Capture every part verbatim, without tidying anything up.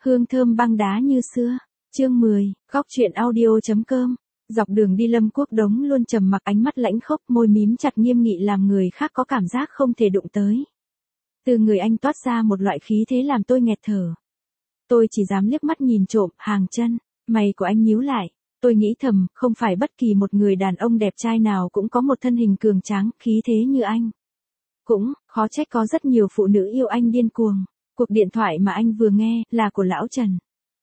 hương thơm băng đá như xưa. Chương mười, góc truyện audio.com. Dọc đường đi Lâm Quốc Đống luôn trầm mặc, ánh mắt lãnh khốc, môi mím chặt nghiêm nghị làm người khác có cảm giác không thể đụng tới. Từ người anh toát ra một loại khí thế làm tôi nghẹt thở. Tôi chỉ dám liếc mắt nhìn trộm, hàng chân, mày của anh nhíu lại. Tôi nghĩ thầm, không phải bất kỳ một người đàn ông đẹp trai nào cũng có một thân hình cường tráng, khí thế như anh. Cũng, khó trách có rất nhiều phụ nữ yêu anh điên cuồng. Cuộc điện thoại mà anh vừa nghe, là của lão Trần.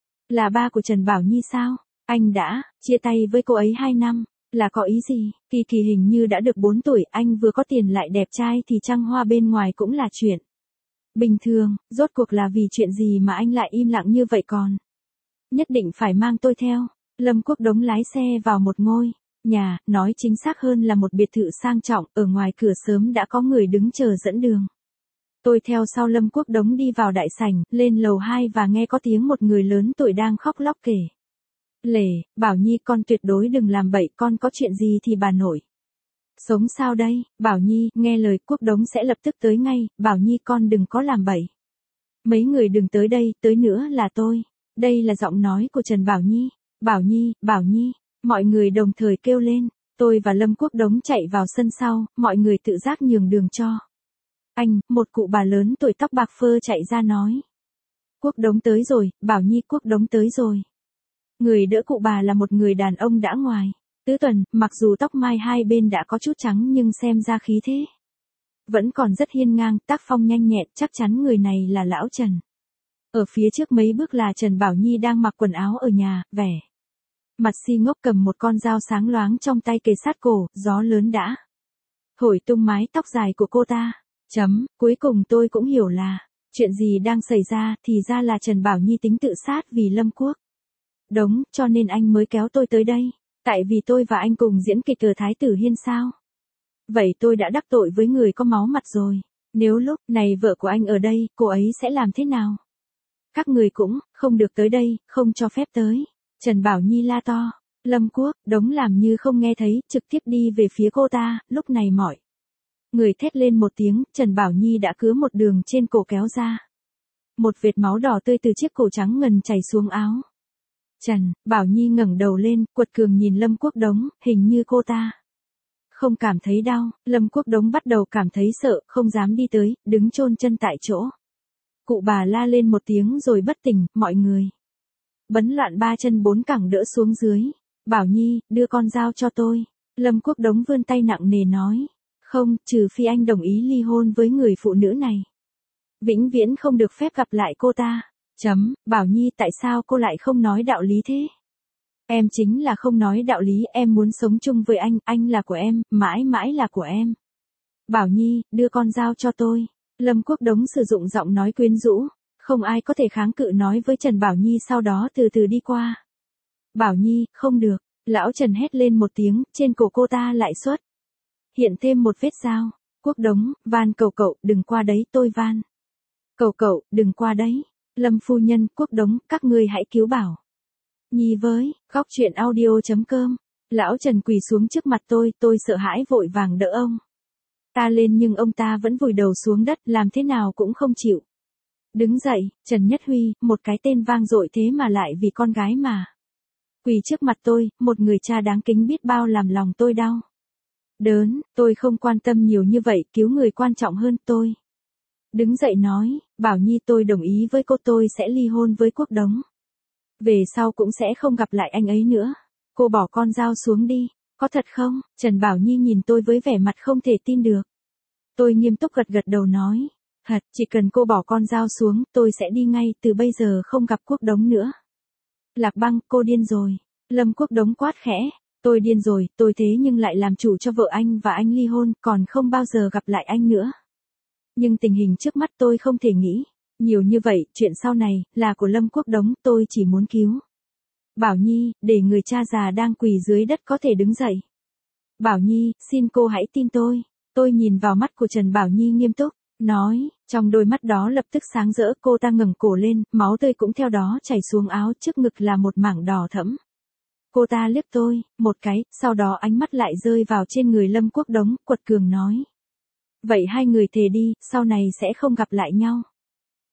Là ba của Trần Bảo Nhi sao? Anh đã chia tay với cô ấy hai năm, là có ý gì? Kỳ Kỳ hình như đã được bốn tuổi, anh vừa có tiền lại đẹp trai thì trăng hoa bên ngoài cũng là chuyện bình thường, rốt cuộc là vì chuyện gì mà anh lại im lặng như vậy còn? Nhất định phải mang tôi theo. Lâm Quốc Đống lái xe vào một ngôi nhà, nói chính xác hơn là một biệt thự sang trọng, ở ngoài cửa sớm đã có người đứng chờ dẫn đường. Tôi theo sau Lâm Quốc Đống đi vào đại sảnh, lên lầu hai và nghe có tiếng một người lớn tuổi đang khóc lóc kể. Lể, Bảo Nhi con tuyệt đối đừng làm bậy, con có chuyện gì thì bà nội. Sống sao đây, Bảo Nhi, nghe lời Quốc Đống sẽ lập tức tới ngay, Bảo Nhi con đừng có làm bậy. Mấy người đừng tới đây, tới nữa là tôi. Đây là giọng nói của Trần Bảo Nhi. Bảo Nhi, Bảo Nhi, mọi người đồng thời kêu lên. Tôi và Lâm Quốc Đống chạy vào sân sau, mọi người tự giác nhường đường cho. Anh, một cụ bà lớn tuổi tóc bạc phơ chạy ra nói. Quốc Đống tới rồi, Bảo Nhi Quốc Đống tới rồi. Người đỡ cụ bà là một người đàn ông đã ngoài tứ tuần, mặc dù tóc mai hai bên đã có chút trắng nhưng xem ra khí thế vẫn còn rất hiên ngang, tác phong nhanh nhẹn, chắc chắn người này là lão Trần. Ở phía trước mấy bước là Trần Bảo Nhi đang mặc quần áo ở nhà, vẻ mặt si ngốc cầm một con dao sáng loáng trong tay kề sát cổ, gió lớn đã thổi tung mái tóc dài của cô ta. Chấm, cuối cùng tôi cũng hiểu là chuyện gì đang xảy ra, thì ra là Trần Bảo Nhi tính tự sát vì Lâm Quốc Đống, cho nên anh mới kéo tôi tới đây. Tại vì tôi và anh cùng diễn kịch ở Thái Tử Hiên sao? Vậy tôi đã đắc tội với người có máu mặt rồi. Nếu lúc này vợ của anh ở đây, cô ấy sẽ làm thế nào? Các người cũng không được tới đây, không cho phép tới. Trần Bảo Nhi la to. Lâm Quốc Đống làm như không nghe thấy, trực tiếp đi về phía cô ta. Lúc này mọi người thét lên một tiếng, Trần Bảo Nhi đã cứa một đường trên cổ kéo ra. Một vệt máu đỏ tươi từ chiếc cổ trắng ngần chảy xuống áo. Trần Bảo Nhi ngẩng đầu lên, quật cường nhìn Lâm Quốc Đống, hình như cô ta không cảm thấy đau. Lâm Quốc Đống bắt đầu cảm thấy sợ, không dám đi tới, đứng chôn chân tại chỗ. Cụ bà la lên một tiếng rồi bất tỉnh, mọi người bấn loạn ba chân bốn cẳng đỡ xuống dưới. Bảo Nhi, đưa con dao cho tôi. Lâm Quốc Đống vươn tay nặng nề nói. Không, trừ phi anh đồng ý ly hôn với người phụ nữ này. Vĩnh viễn không được phép gặp lại cô ta. Chấm, Bảo Nhi tại sao cô lại không nói đạo lý thế? Em chính là không nói đạo lý, em muốn sống chung với anh, anh là của em, mãi mãi là của em. Bảo Nhi, đưa con dao cho tôi. Lâm Quốc Đống sử dụng giọng nói quyến rũ, không ai có thể kháng cự nói với Trần Bảo Nhi sau đó từ từ đi qua. Bảo Nhi, không được, lão Trần hét lên một tiếng, trên cổ cô ta lại xuất hiện thêm một vết dao. Quốc Đống, van cầu cậu, đừng qua đấy, tôi van cầu cậu, đừng qua đấy. Lâm phu nhân, Quốc Đống, các ngươi hãy cứu Bảo Nhi với. Góc truyện audio.com. Lão Trần quỳ xuống trước mặt tôi, tôi sợ hãi vội vàng đỡ ông ta lên nhưng ông ta vẫn vùi đầu xuống đất, làm thế nào cũng không chịu đứng dậy. Trần Nhất Huy, một cái tên vang dội thế mà lại vì con gái mà quỳ trước mặt tôi, một người cha đáng kính biết bao làm lòng tôi đau đớn. Tôi không quan tâm nhiều như vậy, cứu người quan trọng hơn. Tôi đứng dậy nói, Bảo Nhi tôi đồng ý với cô, tôi sẽ ly hôn với Quốc Đống. Về sau cũng sẽ không gặp lại anh ấy nữa. Cô bỏ con dao xuống đi. Có thật không? Trần Bảo Nhi nhìn tôi với vẻ mặt không thể tin được. Tôi nghiêm túc gật gật đầu nói. Thật, chỉ cần cô bỏ con dao xuống, tôi sẽ đi ngay, từ bây giờ không gặp Quốc Đống nữa. Lạc Băng, cô điên rồi. Lâm Quốc Đống quát khẽ. Tôi điên rồi, tôi thế nhưng lại làm chủ cho vợ anh và anh ly hôn, còn không bao giờ gặp lại anh nữa. Nhưng tình hình trước mắt tôi không thể nghĩ nhiều như vậy, chuyện sau này là của Lâm Quốc Đống, tôi chỉ muốn cứu Bảo Nhi, để người cha già đang quỳ dưới đất có thể đứng dậy. Bảo Nhi, xin cô hãy tin tôi. Tôi nhìn vào mắt của Trần Bảo Nhi nghiêm túc, nói, trong đôi mắt đó lập tức sáng rỡ. Cô ta ngẩng cổ lên, máu tươi cũng theo đó chảy xuống áo, trước ngực là một mảng đỏ thẫm. Cô ta liếc tôi một cái, sau đó ánh mắt lại rơi vào trên người Lâm Quốc Đống, quật cường nói. Vậy hai người thề đi, sau này sẽ không gặp lại nhau.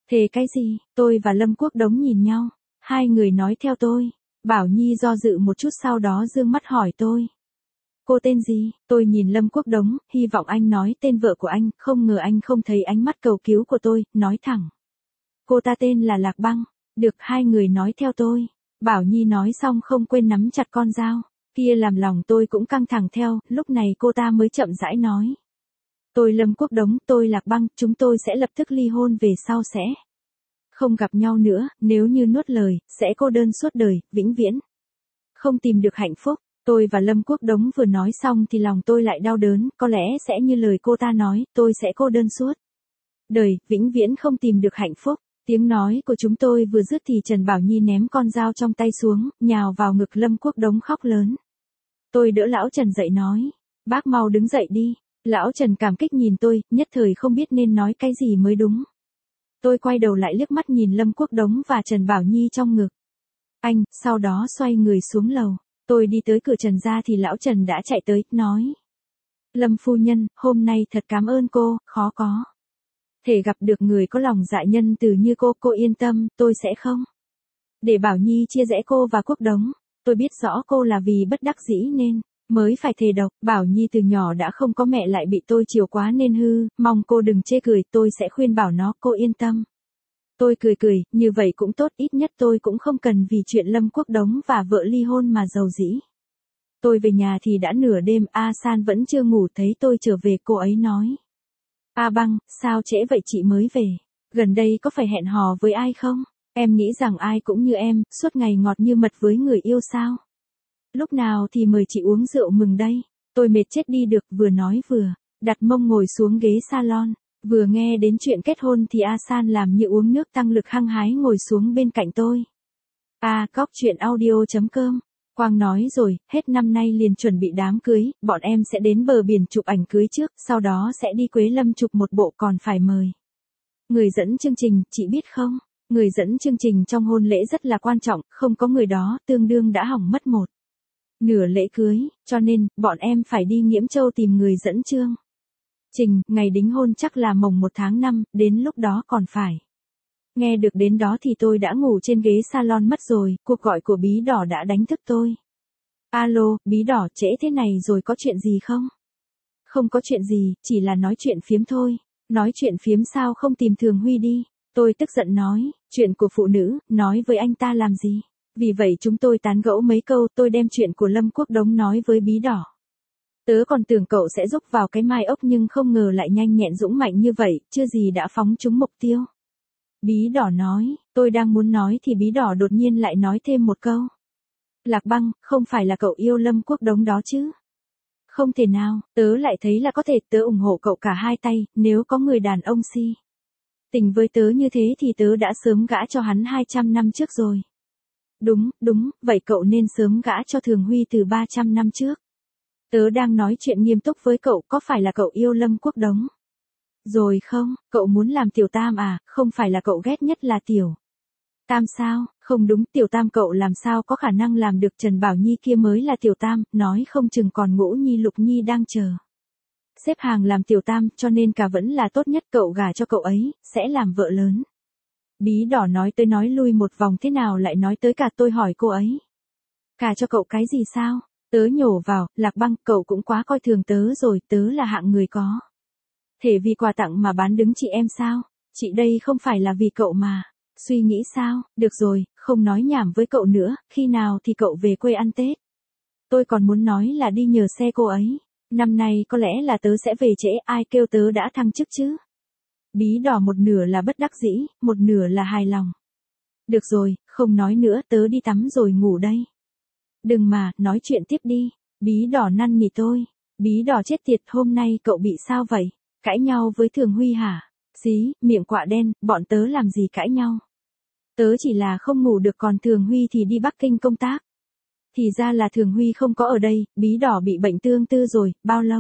Thề cái gì? Tôi và Lâm Quốc Đống nhìn nhau. Hai người nói theo tôi. Bảo Nhi do dự một chút sau đó dương mắt hỏi tôi. Cô tên gì? Tôi nhìn Lâm Quốc Đống, hy vọng anh nói tên vợ của anh, không ngờ anh không thấy ánh mắt cầu cứu của tôi, nói thẳng. Cô ta tên là Lạc Băng. Được, hai người nói theo tôi. Bảo Nhi nói xong không quên nắm chặt con dao. Kia làm lòng tôi cũng căng thẳng theo, lúc này cô ta mới chậm rãi nói. Tôi Lâm Quốc Đống, tôi Lạc Băng, chúng tôi sẽ lập tức ly hôn về sau sẽ. Không gặp nhau nữa, nếu như nuốt lời, sẽ cô đơn suốt đời, vĩnh viễn. Không tìm được hạnh phúc. Tôi và Lâm Quốc Đống vừa nói xong thì lòng tôi lại đau đớn, có lẽ sẽ như lời cô ta nói, tôi sẽ cô đơn suốt đời, vĩnh viễn không tìm được hạnh phúc. Tiếng nói của chúng tôi vừa dứt thì Trần Bảo Nhi ném con dao trong tay xuống, nhào vào ngực Lâm Quốc Đống khóc lớn. Tôi đỡ lão Trần dậy nói, bác mau đứng dậy đi. Lão Trần cảm kích nhìn tôi, nhất thời không biết nên nói cái gì mới đúng. Tôi quay đầu lại liếc mắt nhìn Lâm Quốc Đống và Trần Bảo Nhi trong ngực. Anh, sau đó xoay người xuống lầu. Tôi đi tới cửa Trần ra thì lão Trần đã chạy tới, nói. Lâm phu nhân, hôm nay thật cảm ơn cô, khó có thể gặp được người có lòng dạ nhân từ như cô, cô yên tâm, tôi sẽ không để Bảo Nhi chia rẽ cô và Quốc Đống. Tôi biết rõ cô là vì bất đắc dĩ nên mới phải thề độc. Bảo Nhi từ nhỏ đã không có mẹ lại bị tôi chiều quá nên hư, mong cô đừng chê cười, tôi sẽ khuyên bảo nó, cô yên tâm. Tôi cười cười, như vậy cũng tốt, ít nhất tôi cũng không cần vì chuyện Lâm Quốc Đống và vợ ly hôn mà giàu dĩ. Tôi về nhà thì đã nửa đêm, A San vẫn chưa ngủ, thấy tôi trở về cô ấy nói. A Băng, sao trễ vậy chị mới về? Gần đây có phải hẹn hò với ai không? Em nghĩ rằng ai cũng như em, suốt ngày ngọt như mật với người yêu sao? Lúc nào thì mời chị uống rượu mừng đây? Tôi mệt chết đi được, vừa nói vừa đặt mông ngồi xuống ghế salon. Vừa nghe đến chuyện kết hôn thì A San làm như uống nước tăng lực hăng hái ngồi xuống bên cạnh tôi. A cóc chuyện audio chấm com. Quang nói rồi, hết năm nay liền chuẩn bị đám cưới, bọn em sẽ đến bờ biển chụp ảnh cưới trước, sau đó sẽ đi Quế Lâm chụp một bộ, còn phải mời người dẫn chương trình, chị biết không? Người dẫn chương trình trong hôn lễ rất là quan trọng, không có người đó, tương đương đã hỏng mất một nửa lễ cưới, cho nên, bọn em phải đi Nghiễm Châu tìm người dẫn chương trình, ngày đính hôn chắc là mồng một tháng năm, đến lúc đó còn phải. Nghe được đến đó thì tôi đã ngủ trên ghế salon mất rồi, cuộc gọi của Bí Đỏ đã đánh thức tôi. Alo, Bí Đỏ, trễ thế này rồi có chuyện gì không? Không có chuyện gì, chỉ là nói chuyện phiếm thôi. Nói chuyện phiếm sao không tìm Thường Huy đi? Tôi tức giận nói, chuyện của phụ nữ, nói với anh ta làm gì? Vì vậy chúng tôi tán gẫu mấy câu, tôi đem chuyện của Lâm Quốc Đống nói với Bí Đỏ. Tớ còn tưởng cậu sẽ giúp vào cái mai ốc nhưng không ngờ lại nhanh nhẹn dũng mạnh như vậy, chưa gì đã phóng trúng mục tiêu. Bí Đỏ nói, tôi đang muốn nói thì Bí Đỏ đột nhiên lại nói thêm một câu. Lạc Băng, không phải là cậu yêu Lâm Quốc Đống đó chứ? Không thể nào, tớ lại thấy là có thể, tớ ủng hộ cậu cả hai tay, nếu có người đàn ông si tình với tớ như thế thì tớ đã sớm gả cho hắn hai trăm năm trước rồi. Đúng, đúng, vậy cậu nên sớm gả cho Thường Huy từ ba trăm năm trước. Tớ đang nói chuyện nghiêm túc với cậu, có phải là cậu yêu Lâm Quốc Đống rồi không? Cậu muốn làm tiểu tam à, không phải là cậu ghét nhất là tiểu tam sao? Không đúng, tiểu tam cậu làm sao có khả năng làm được, Trần Bảo Nhi kia mới là tiểu tam, nói không chừng còn Ngũ Nhi Lục Nhi đang chờ xếp hàng làm tiểu tam, cho nên cả vẫn là tốt nhất cậu gả cho cậu ấy, sẽ làm vợ lớn. Bí Đỏ nói tới nói lui một vòng thế nào lại nói tới cả, tôi hỏi cô ấy. Cả cho cậu cái gì sao? Tớ nhổ vào, Lạc Băng, cậu cũng quá coi thường tớ rồi, tớ là hạng người có thể vì quà tặng mà bán đứng chị em sao? Chị đây không phải là vì cậu mà suy nghĩ sao? Được rồi, không nói nhảm với cậu nữa, khi nào thì cậu về quê ăn Tết? Tôi còn muốn nói là đi nhờ xe cô ấy. Năm nay có lẽ là tớ sẽ về trễ, ai kêu tớ đã thăng chức chứ? Bí Đỏ một nửa là bất đắc dĩ, một nửa là hài lòng. Được rồi, không nói nữa, tớ đi tắm rồi ngủ đây. Đừng mà, nói chuyện tiếp đi. Bí Đỏ năn nỉ tôi. Bí Đỏ chết tiệt, hôm nay cậu bị sao vậy? Cãi nhau với Thường Huy hả? Xí, miệng quạ đen, bọn tớ làm gì cãi nhau? Tớ chỉ là không ngủ được, còn Thường Huy thì đi Bắc Kinh công tác. Thì ra là Thường Huy không có ở đây, Bí Đỏ bị bệnh tương tư rồi, bao lâu?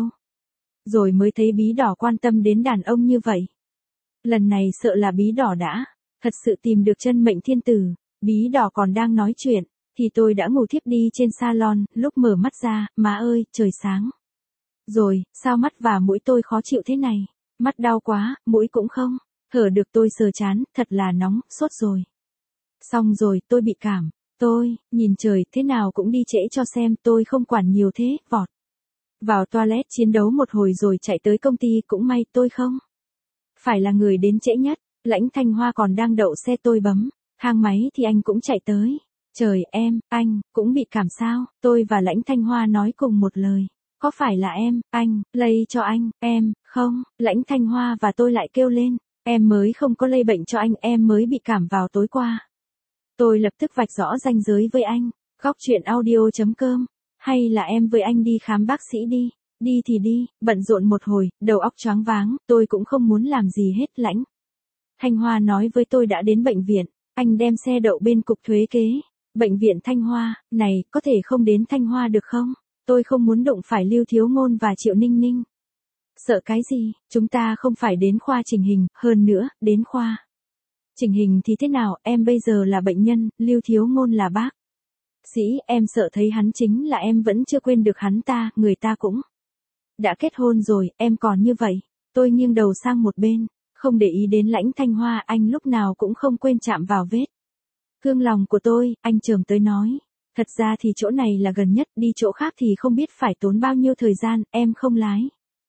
Rồi mới thấy Bí Đỏ quan tâm đến đàn ông như vậy. Lần này sợ là Bí Đỏ đã thật sự tìm được chân mệnh thiên tử. Bí Đỏ còn đang nói chuyện thì tôi đã ngủ thiếp đi trên salon, lúc mở mắt ra, má ơi, trời sáng rồi, sao mắt và mũi tôi khó chịu thế này? Mắt đau quá, mũi cũng không. Thở được tôi sờ chán, thật là nóng, sốt rồi. Xong rồi, tôi bị cảm. Tôi, nhìn trời, thế nào cũng đi trễ cho xem, tôi không quản nhiều thế, vọt. Vào toilet chiến đấu một hồi rồi chạy tới công ty, cũng may tôi không. Phải là người đến trễ nhất, Lãnh Thanh Hoa còn đang đậu xe tôi bấm, thang máy thì anh cũng chạy tới. Trời em, anh, cũng bị cảm sao, tôi và Lãnh Thanh Hoa nói cùng một lời. Có phải là em, anh, lây cho anh, em, không, Lãnh Thanh Hoa và tôi lại kêu lên. Em mới không có lây bệnh cho anh, em mới bị cảm vào tối qua. Tôi lập tức vạch rõ ranh giới với anh. Góc chuyện audio.com. Hay là em với anh đi khám bác sĩ đi. Đi thì đi, bận rộn một hồi, đầu óc choáng váng, tôi cũng không muốn làm gì hết. Lãnh Thanh Hoa nói với tôi đã đến bệnh viện, anh đem xe đậu bên cục thuế kế. Bệnh viện Thanh Hoa, này, có thể không đến Thanh Hoa được không? Tôi không muốn đụng phải Lưu Thiếu Ngôn và Triệu Ninh Ninh. Sợ cái gì, chúng ta không phải đến khoa chỉnh hình, hơn nữa, đến khoa chỉnh hình thì thế nào, em bây giờ là bệnh nhân, Lưu Thiếu Ngôn là bác sĩ, em sợ thấy hắn chính là em vẫn chưa quên được hắn ta, người ta cũng đã kết hôn rồi, em còn như vậy. Tôi nghiêng đầu sang một bên, không để ý đến Lãnh Thanh Hoa, anh lúc nào cũng không quên chạm vào vết thương lòng của tôi, anh chồm tới nói. Thật ra thì chỗ này là gần nhất, đi chỗ khác thì không biết phải tốn bao nhiêu thời gian, em không lái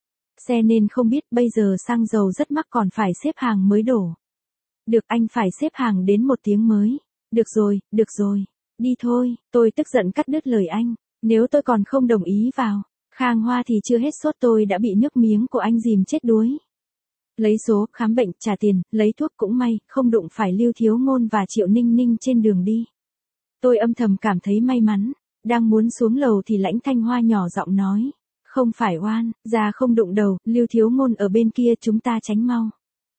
xe nên không biết, bây giờ xăng dầu rất mắc còn phải xếp hàng mới đổ. Được, anh phải xếp hàng đến một tiếng mới. Được rồi, được rồi. Đi thôi, tôi tức giận cắt đứt lời anh. Nếu tôi còn không đồng ý vào Khang Hoa thì chưa hết sốt, tôi đã bị nước miếng của anh dìm chết đuối. Lấy số, khám bệnh, trả tiền, lấy thuốc, cũng may, không đụng phải Lưu Thiếu Ngôn và Triệu Ninh Ninh trên đường đi. Tôi âm thầm cảm thấy may mắn. Đang muốn xuống lầu thì Lãnh Thanh Hoa nhỏ giọng nói. Không phải oan, ra không đụng đầu, Lưu Thiếu Ngôn ở bên kia, chúng ta tránh mau.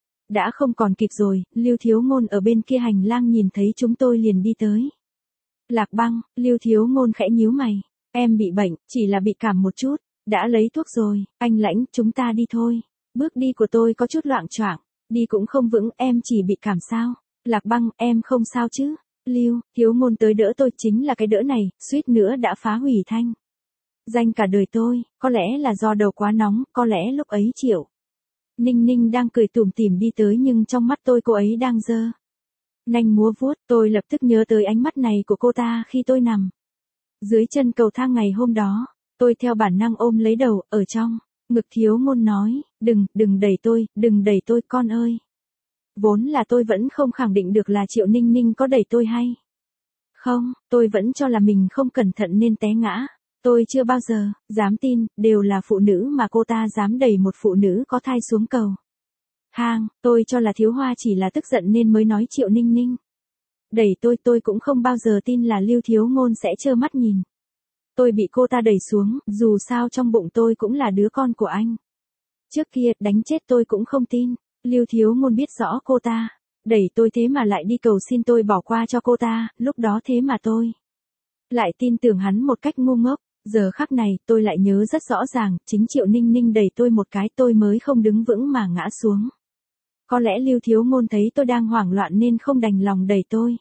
Đã không còn kịp rồi, Lưu Thiếu Ngôn ở bên kia hành lang nhìn thấy chúng tôi liền đi tới. Lạc Băng, Lưu Thiếu Ngôn khẽ nhíu mày. Em bị bệnh, chỉ là bị cảm một chút. Đã lấy thuốc rồi, anh Lãnh, chúng ta đi thôi. Bước đi của tôi có chút loạng choạng, đi cũng không vững, em chỉ bị cảm sao. Lạc Băng, em không sao chứ. Lưu Thiếu Ngôn tới đỡ tôi, chính là cái đỡ này, suýt nữa đã phá hủy thanh danh cả đời tôi, có lẽ là do đầu quá nóng, có lẽ lúc ấy Triệu Ninh Ninh đang cười tủm tỉm đi tới nhưng trong mắt tôi cô ấy đang giơ nanh múa vuốt, tôi lập tức nhớ tới ánh mắt này của cô ta khi tôi nằm dưới chân cầu thang ngày hôm đó, tôi theo bản năng ôm lấy đầu, ở trong ngực Thiếu Ngôn nói, đừng, đừng đẩy tôi, đừng đẩy tôi con ơi. Vốn là tôi vẫn không khẳng định được là Triệu Ninh Ninh có đẩy tôi hay không, tôi vẫn cho là mình không cẩn thận nên té ngã. Tôi chưa bao giờ dám tin, đều là phụ nữ mà cô ta dám đẩy một phụ nữ có thai xuống cầu thang. Tôi cho là Thiếu Hoa chỉ là tức giận nên mới nói Triệu Ninh Ninh đẩy tôi, tôi cũng không bao giờ tin là Lưu Thiếu Ngôn sẽ trơ mắt nhìn tôi bị cô ta đẩy xuống, dù sao trong bụng tôi cũng là đứa con của anh. Trước kia, đánh chết tôi cũng không tin, Lưu Thiếu Ngôn biết rõ cô ta đẩy tôi thế mà lại đi cầu xin tôi bỏ qua cho cô ta, lúc đó thế mà tôi lại tin tưởng hắn một cách ngu ngốc. Giờ khắc này, tôi lại nhớ rất rõ ràng, chính Triệu Ninh Ninh đẩy tôi một cái tôi mới không đứng vững mà ngã xuống. Có lẽ Lưu Thiếu Ngôn thấy tôi đang hoảng loạn nên không đành lòng đẩy tôi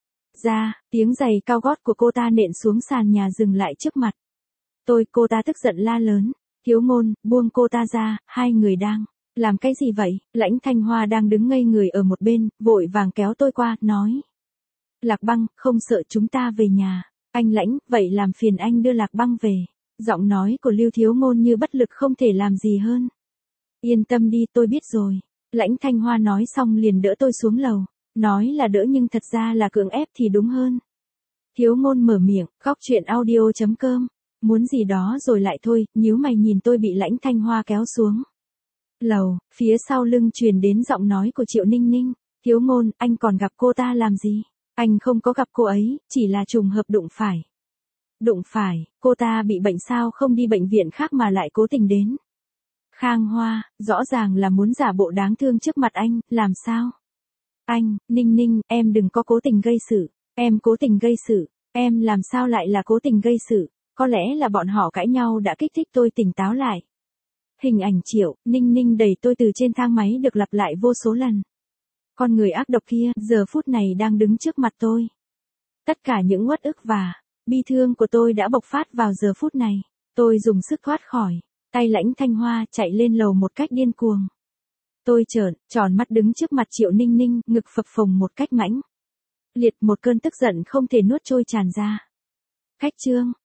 ra, tiếng giày cao gót của cô ta nện xuống sàn nhà dừng lại trước mặt tôi, cô ta tức giận la lớn. Thiếu Ngôn, buông cô ta ra, hai người đang làm cái gì vậy? Lãnh Thanh Hoa đang đứng ngây người ở một bên, vội vàng kéo tôi qua, nói. Lạc Băng, không sợ, chúng ta về nhà. Anh Lãnh, vậy làm phiền anh đưa Lạc Băng về. Giọng nói của Lưu Thiếu Ngôn như bất lực không thể làm gì hơn. Yên tâm đi, tôi biết rồi. Lãnh Thanh Hoa nói xong liền đỡ tôi xuống lầu. Nói là đỡ nhưng thật ra là cưỡng ép thì đúng hơn. Thiếu Ngôn mở miệng, góc chuyện audio.com. Muốn gì đó rồi lại thôi, nhíu mày nhìn tôi bị Lãnh Thanh Hoa kéo xuống lầu, phía sau lưng truyền đến giọng nói của Triệu Ninh Ninh. Thiếu Ngôn, anh còn gặp cô ta làm gì? Anh không có gặp cô ấy, chỉ là trùng hợp đụng phải. Đụng phải, cô ta bị bệnh sao không đi bệnh viện khác mà lại cố tình đến. Khang Hoa, rõ ràng là muốn giả bộ đáng thương trước mặt anh, làm sao? Anh, Ninh Ninh, em đừng có cố tình gây sự. Em cố tình gây sự, em làm sao lại là cố tình gây sự? Có lẽ là bọn họ cãi nhau đã kích thích tôi tỉnh táo lại. Hình ảnh Triệu Ninh Ninh đẩy tôi từ trên thang máy được lặp lại vô số lần. Con người ác độc kia, giờ phút này đang đứng trước mặt tôi. Tất cả những uất ức và bi thương của tôi đã bộc phát vào giờ phút này. Tôi dùng sức thoát khỏi tay Lãnh Thanh Hoa, chạy lên lầu một cách điên cuồng. Tôi trợn, tròn mắt đứng trước mặt Triệu Ninh Ninh, ngực phập phồng một cách mãnh liệt, một cơn tức giận không thể nuốt trôi tràn ra. Khách Trương,